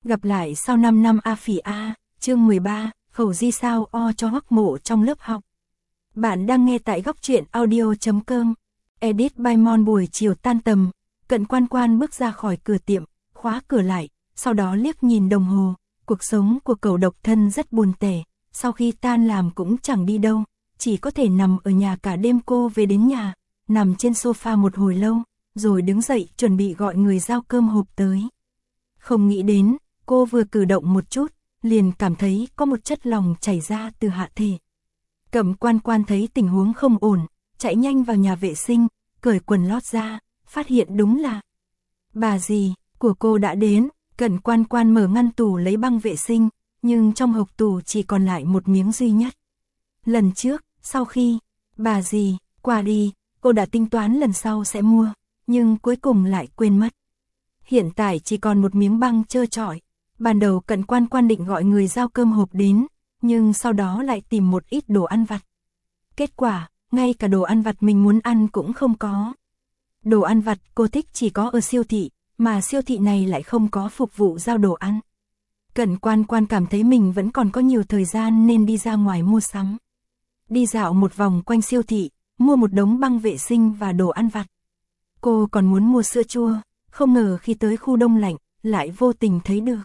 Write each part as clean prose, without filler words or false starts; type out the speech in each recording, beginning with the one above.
Gặp lại sau 5 năm A Phỉ A, chương 13, khẩu di sao o cho Hoắc Mộ trong lớp học. Bạn đang nghe tại góc truyện audio.com. Edit by Mon. Buổi chiều tan tầm, Cận Quan Quan bước ra khỏi cửa tiệm, khóa cửa lại, sau đó liếc nhìn đồng hồ. Cuộc sống của cậu độc thân rất buồn tẻ, sau khi tan làm cũng chẳng đi đâu, chỉ có thể nằm ở nhà cả đêm. Cô về đến nhà, nằm trên sofa một hồi lâu, rồi đứng dậy chuẩn bị gọi người giao cơm hộp tới. Không nghĩ đến, cô vừa cử động một chút, liền cảm thấy có một chất lỏng chảy ra từ hạ thể. Cận Quan Quan thấy tình huống không ổn, chạy nhanh vào nhà vệ sinh, cởi quần lót ra, phát hiện đúng là bà dì của cô đã đến. Cận Quan Quan mở ngăn tủ lấy băng vệ sinh, nhưng trong hộc tủ chỉ còn lại một miếng duy nhất. Lần trước, sau khi bà dì qua đi, cô đã tính toán lần sau sẽ mua, nhưng cuối cùng lại quên mất. Hiện tại chỉ còn một miếng băng trơ trọi. Ban đầu Cận Quan Quan định gọi người giao cơm hộp đến, nhưng sau đó lại tìm một ít đồ ăn vặt. Kết quả, ngay cả đồ ăn vặt mình muốn ăn cũng không có. Đồ ăn vặt cô thích chỉ có ở siêu thị, mà siêu thị này lại không có phục vụ giao đồ ăn. Cận Quan Quan cảm thấy mình vẫn còn có nhiều thời gian nên đi ra ngoài mua sắm. Đi dạo một vòng quanh siêu thị, mua một đống băng vệ sinh và đồ ăn vặt. Cô còn muốn mua sữa chua, không ngờ khi tới khu đông lạnh, lại vô tình thấy được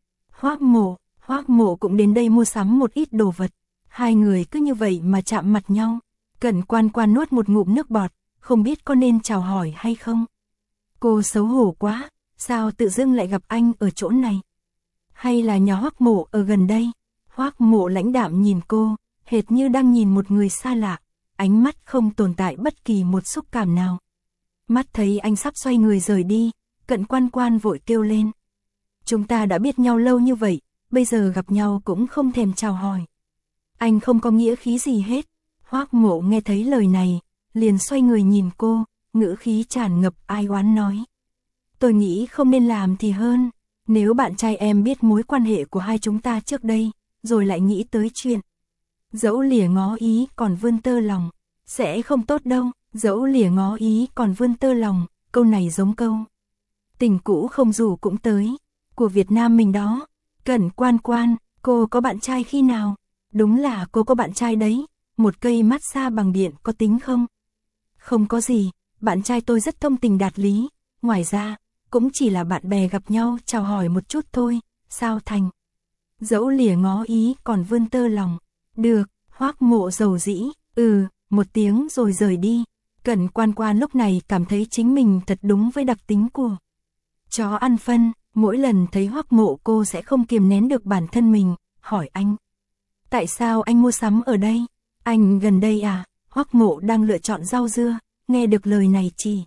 Hoắc Mộ cũng đến đây mua sắm một ít đồ vật. Hai người cứ như vậy mà chạm mặt nhau. Cận Quan Quan nuốt một ngụm nước bọt, không biết có nên chào hỏi hay không. Cô xấu hổ quá, sao tự dưng lại gặp anh ở chỗ này? Hay là nhà Hoắc Mộ ở gần đây? Hoắc Mộ lãnh đạm nhìn cô, hệt như đang nhìn một người xa lạ, ánh mắt không tồn tại bất kỳ một xúc cảm nào. Mắt thấy anh sắp xoay người rời đi, Cận Quan Quan vội kêu lên. Chúng ta đã biết nhau lâu như vậy, bây giờ gặp nhau cũng không thèm chào hỏi. Anh không có nghĩa khí gì hết. Hoắc Mộ nghe thấy lời này, liền xoay người nhìn cô, ngữ khí tràn ngập ai oán nói. Tôi nghĩ không nên làm thì hơn, nếu bạn trai em biết mối quan hệ của hai chúng ta trước đây, rồi lại nghĩ tới chuyện dẫu lìa ngó ý còn vươn tơ lòng, sẽ không tốt đâu. Dẫu lìa ngó ý còn vươn tơ lòng, câu này giống câu tình cũ không rủ cũng tới của Việt Nam mình đó. Cận Quan Quan, cô có bạn trai khi nào? Đúng là cô có bạn trai đấy. Một cây massage bằng điện có tính không? Không có gì, bạn trai tôi rất thông tình đạt lý. Ngoài ra, cũng chỉ là bạn bè gặp nhau chào hỏi một chút thôi. Sao thành? Dẫu lìa ngó ý còn vươn tơ lòng. Được, Hoắc Mộ dầu dĩ, một tiếng rồi rời đi. Cận Quan Quan lúc này cảm thấy chính mình thật đúng với đặc tính của chó ăn phân. Mỗi lần thấy Hoắc Mộ cô sẽ không kiềm nén được bản thân mình, hỏi anh. Tại sao anh mua sắm ở đây? Anh gần đây à? Hoắc Mộ đang lựa chọn rau dưa, nghe được lời này chỉ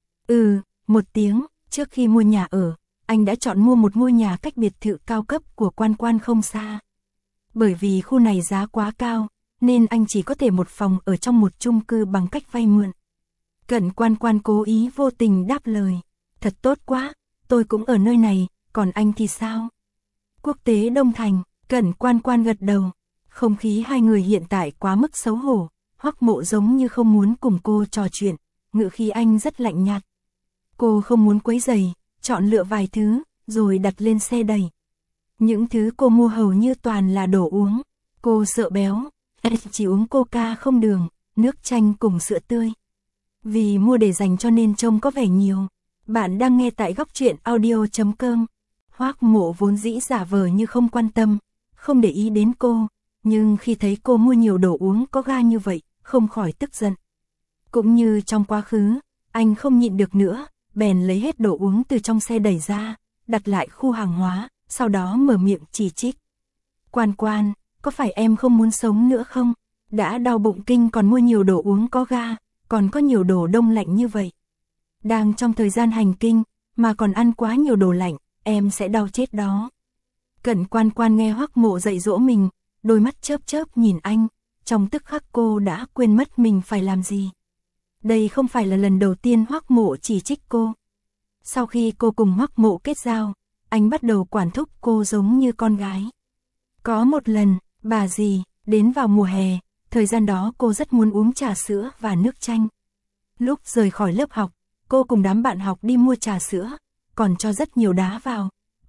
một tiếng. Trước khi mua nhà ở, anh đã chọn mua một ngôi nhà cách biệt thự cao cấp của Quan Quan không xa. Bởi vì khu này giá quá cao, nên anh chỉ có thể một phòng ở trong một chung cư bằng cách vay mượn. Cận Quan Quan cố ý vô tình đáp lời. Thật tốt quá, tôi cũng ở nơi này, còn anh thì sao? Quốc tế Đông Thành. Cận Quan Quan gật đầu. Không khí hai người hiện tại quá mức xấu hổ. Hoắc Mộ giống như không muốn cùng cô trò chuyện, ngữ khí anh rất lạnh nhạt. Cô không muốn quấy rầy, chọn lựa vài thứ, rồi đặt lên xe đẩy. Những thứ cô mua hầu như toàn là đồ uống. Cô sợ béo, chỉ uống coca không đường, nước chanh cùng sữa tươi. Vì mua để dành cho nên trông có vẻ nhiều. Bạn đang nghe tại góc truyện audio.com. Hoắc Mộ vốn dĩ giả vờ như không quan tâm, không để ý đến cô, nhưng khi thấy cô mua nhiều đồ uống có ga như vậy, không khỏi tức giận. Cũng như trong quá khứ, anh không nhịn được nữa, bèn lấy hết đồ uống từ trong xe đẩy ra, đặt lại khu hàng hóa, sau đó mở miệng chỉ trích. Quan Quan, có phải em không muốn sống nữa không? Đã đau bụng kinh còn mua nhiều đồ uống có ga, còn có nhiều đồ đông lạnh như vậy. Đang trong thời gian hành kinh, mà còn ăn quá nhiều đồ lạnh, em sẽ đau chết đó. Cận Quan Quan nghe Hoắc Mộ dạy dỗ mình, đôi mắt chớp chớp nhìn anh, trong tức khắc cô đã quên mất mình phải làm gì. Đây không phải là lần đầu tiên Hoắc Mộ chỉ trích cô. Sau khi cô cùng Hoắc Mộ kết giao, anh bắt đầu quản thúc cô giống như con gái. Có một lần, bà dì đến vào mùa hè, thời gian đó cô rất muốn uống trà sữa và nước chanh. Lúc rời khỏi lớp học, cô cùng đám bạn học đi mua trà sữa, còn cho rất nhiều đá vào.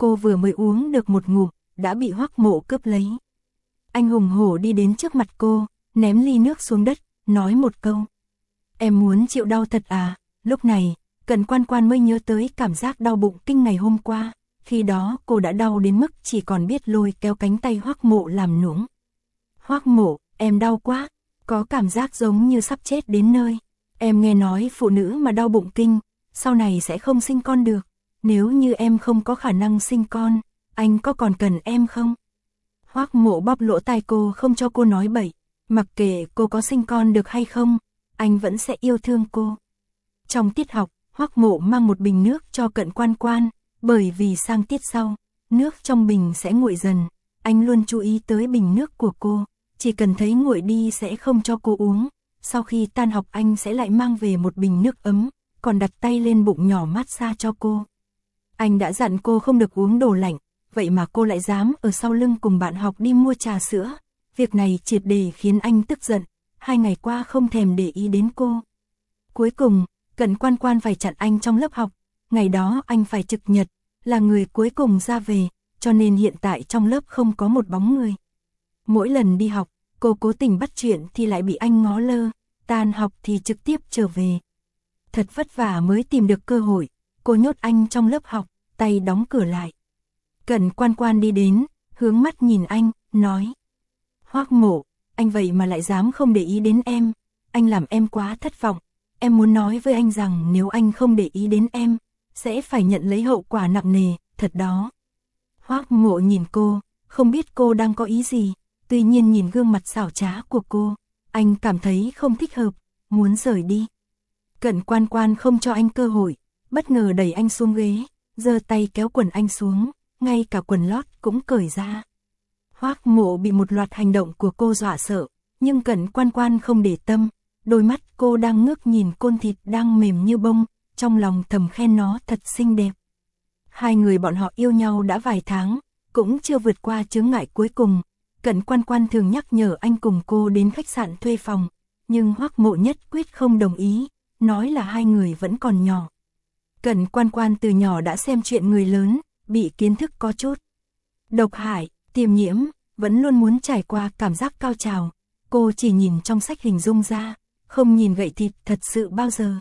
cô vừa mới uống được một ngụm, đã bị Hoắc Mộ cướp lấy. Anh hùng hổ đi đến trước mặt cô, ném ly nước xuống đất, nói một câu. Em muốn chịu đau thật à? Lúc này, Cẩn Quan Quan mới nhớ tới cảm giác đau bụng kinh ngày hôm qua, khi đó cô đã đau đến mức chỉ còn biết lôi kéo cánh tay Hoắc Mộ làm nũng. Hoắc Mộ, em đau quá, có cảm giác giống như sắp chết đến nơi. Em nghe nói phụ nữ mà đau bụng kinh, sau này sẽ không sinh con được. Nếu như em không có khả năng sinh con, anh có còn cần em không? Hoắc Mộ bóp lỗ tai cô không cho cô nói bậy, mặc kệ cô có sinh con được hay không, anh vẫn sẽ yêu thương cô. Trong tiết học, Hoắc Mộ mang một bình nước cho Cẩn Quan Quan, bởi vì sang tiết sau, nước trong bình sẽ nguội dần, anh luôn chú ý tới bình nước của cô, chỉ cần thấy nguội đi sẽ không cho cô uống, sau khi tan học anh sẽ lại mang về một bình nước ấm, còn đặt tay lên bụng nhỏ massage cho cô. Anh đã dặn cô không được uống đồ lạnh, vậy mà cô lại dám ở sau lưng cùng bạn học đi mua trà sữa, việc này triệt để khiến anh tức giận, 2 ngày qua không thèm để ý đến cô. Cuối cùng, Cẩn Quan Quan phải chặn anh trong lớp học, ngày đó anh phải trực nhật, là người cuối cùng ra về, cho nên hiện tại trong lớp không có một bóng người. Mỗi lần đi học, cô cố tình bắt chuyện thì lại bị anh ngó lơ, tan học thì trực tiếp trở về. Thật vất vả mới tìm được cơ hội, cô nhốt anh trong lớp học, tay đóng cửa lại. Cẩn Quan Quan đi đến, hướng mắt nhìn anh, nói. Hoắc Mộ, anh vậy mà lại dám không để ý đến em, anh làm em quá thất vọng. Em muốn nói với anh rằng nếu anh không để ý đến em, sẽ phải nhận lấy hậu quả nặng nề, thật đó. Hoắc Mộ nhìn cô, không biết cô đang có ý gì, tuy nhiên nhìn gương mặt xảo trá của cô, anh cảm thấy không thích hợp, muốn rời đi. Cẩn Quan Quan không cho anh cơ hội, bất ngờ đẩy anh xuống ghế, giơ tay kéo quần anh xuống, ngay cả quần lót cũng cởi ra. Hoắc Mộ bị một loạt hành động của cô dọa sợ, nhưng Cẩn Quan Quan không để tâm, đôi mắt cô đang ngước nhìn côn thịt đang mềm như bông, trong lòng thầm khen nó thật xinh đẹp. Hai người bọn họ yêu nhau đã vài tháng, cũng chưa vượt qua chướng ngại cuối cùng. Cẩn Quan Quan thường nhắc nhở anh cùng cô đến khách sạn thuê phòng, nhưng Hoắc Mộ nhất quyết không đồng ý, nói là hai người vẫn còn nhỏ. Cẩn Quan Quan từ nhỏ đã xem chuyện người lớn, bị kiến thức có chút độc hại, tiềm nhiễm, vẫn luôn muốn trải qua cảm giác cao trào. Cô chỉ nhìn trong sách hình dung ra, không nhìn gậy thịt thật sự bao giờ.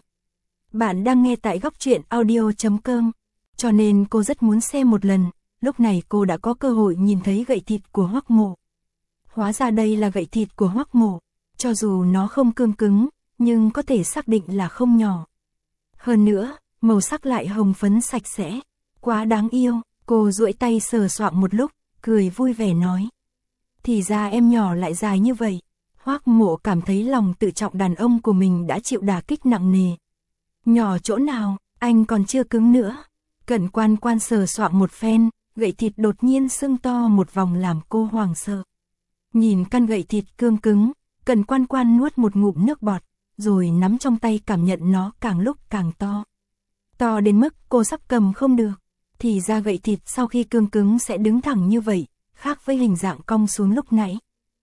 Bạn đang nghe tại góc truyện audio.com, cho nên cô rất muốn xem một lần, lúc này cô đã có cơ hội nhìn thấy gậy thịt của Hoắc Mộ. Hóa ra đây là gậy thịt của Hoắc Mộ, cho dù nó không cương cứng, nhưng có thể xác định là không nhỏ. Hơn nữa, màu sắc lại hồng phấn sạch sẽ, quá đáng yêu, cô duỗi tay sờ soạng một lúc, cười vui vẻ nói. Thì ra em nhỏ lại dài như vậy. Hoắc Mộ cảm thấy lòng tự trọng đàn ông của mình đã chịu đả kích nặng nề. Nhỏ chỗ nào, anh còn chưa cứng nữa. Cẩn Quan Quan sờ soạng một phen, gậy thịt đột nhiên sưng to một vòng làm cô hoảng sợ. Nhìn căn gậy thịt cương cứng, Cẩn Quan Quan nuốt một ngụm nước bọt, rồi nắm trong tay cảm nhận nó càng lúc càng to. To đến mức cô sắp cầm không được. Thì ra gậy thịt sau khi cương cứng sẽ đứng thẳng như vậy, khác với hình dạng cong xuống lúc nãy.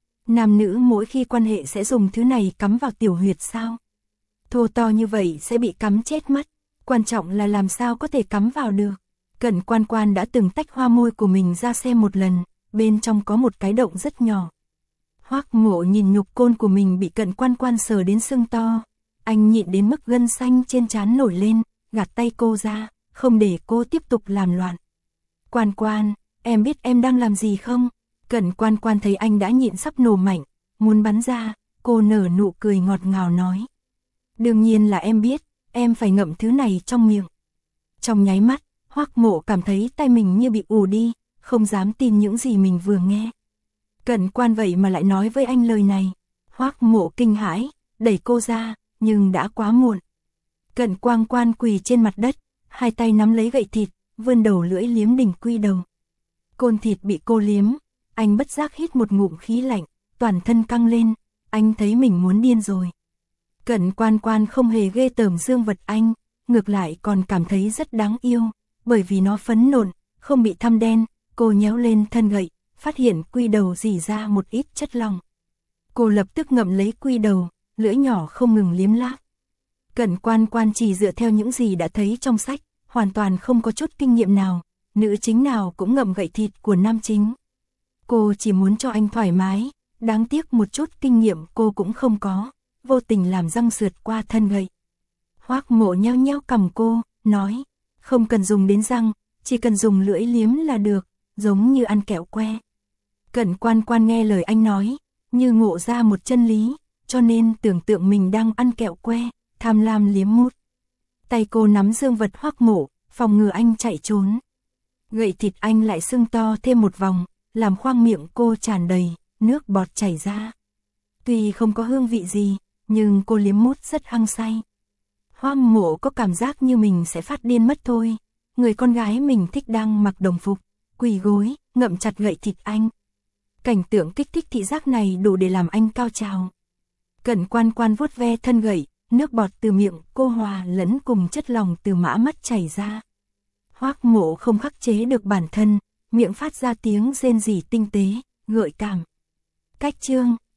Nam nữ mỗi khi quan hệ sẽ dùng thứ này cắm vào tiểu huyệt sao? Thô to như vậy sẽ bị cắm chết mất, quan trọng là làm sao có thể cắm vào được. Cẩn Quan Quan đã từng tách hoa môi của mình ra xem một lần, bên trong có một cái động rất nhỏ. Hoắc Mộ nhìn nhục côn của mình bị Cẩn Quan Quan sờ đến sưng to, anh nhịn đến mức gân xanh trên trán nổi lên, gạt tay cô ra, không để cô tiếp tục làm loạn. Quan Quan, em biết em đang làm gì không? Cẩn Quan Quan thấy anh đã nhịn sắp nổ mạnh, muốn bắn ra, cô nở nụ cười ngọt ngào nói. Đương nhiên là em biết, em phải ngậm thứ này trong miệng. Trong nháy mắt, Hoắc Mộ cảm thấy tai mình như bị ù đi, không dám tin những gì mình vừa nghe. Cẩn Quan vậy mà lại nói với anh lời này. Hoắc Mộ kinh hãi, đẩy cô ra, nhưng đã quá muộn. Cẩn Quan Quan quỳ trên mặt đất, hai tay nắm lấy gậy thịt, vươn đầu lưỡi liếm đỉnh quy đầu. Côn thịt bị cô liếm, anh bất giác hít một ngụm khí lạnh, toàn thân căng lên, anh thấy mình muốn điên rồi. Cẩn Quan Quan không hề ghê tởm dương vật anh, ngược lại còn cảm thấy rất đáng yêu, bởi vì nó phấn nộn, không bị thâm đen. Cô nhéo lên thân gậy, phát hiện quy đầu rỉ ra một ít chất lỏng. Cô lập tức ngậm lấy quy đầu, lưỡi nhỏ không ngừng liếm láp. Cẩn Quan Quan chỉ dựa theo những gì đã thấy trong sách, hoàn toàn không có chút kinh nghiệm nào, nữ chính nào cũng ngậm gậy thịt của nam chính. Cô chỉ muốn cho anh thoải mái, đáng tiếc một chút kinh nghiệm cô cũng không có, vô tình làm răng sượt qua thân gậy. Hoắc Mộ nheo nheo cằm cô, nói, không cần dùng đến răng, chỉ cần dùng lưỡi liếm là được, giống như ăn kẹo que. Cận Quan Quan nghe lời anh nói, như ngộ ra một chân lý, cho nên tưởng tượng mình đang ăn kẹo que, tham lam liếm mút. Tay cô nắm dương vật Hoắc Mộ, phòng ngừa anh chạy trốn. Gậy thịt anh lại sưng to thêm một vòng, làm khoang miệng cô tràn đầy, nước bọt chảy ra. Tuy không có hương vị gì, nhưng cô liếm mút rất hăng say. Hoắc Mộ có cảm giác như mình sẽ phát điên mất thôi. Người con gái mình thích đang mặc đồng phục, quỳ gối, ngậm chặt gậy thịt anh. Cảnh tượng kích thích thị giác này đủ để làm anh cao trào. Cận Quan Quan vuốt ve thân gậy, nước bọt từ miệng cô hòa lẫn cùng chất lỏng từ mã mắt chảy ra. Hoắc Mộ không khắc chế được bản thân, miệng phát ra tiếng rên rỉ tinh tế, gợi cảm. Cách chương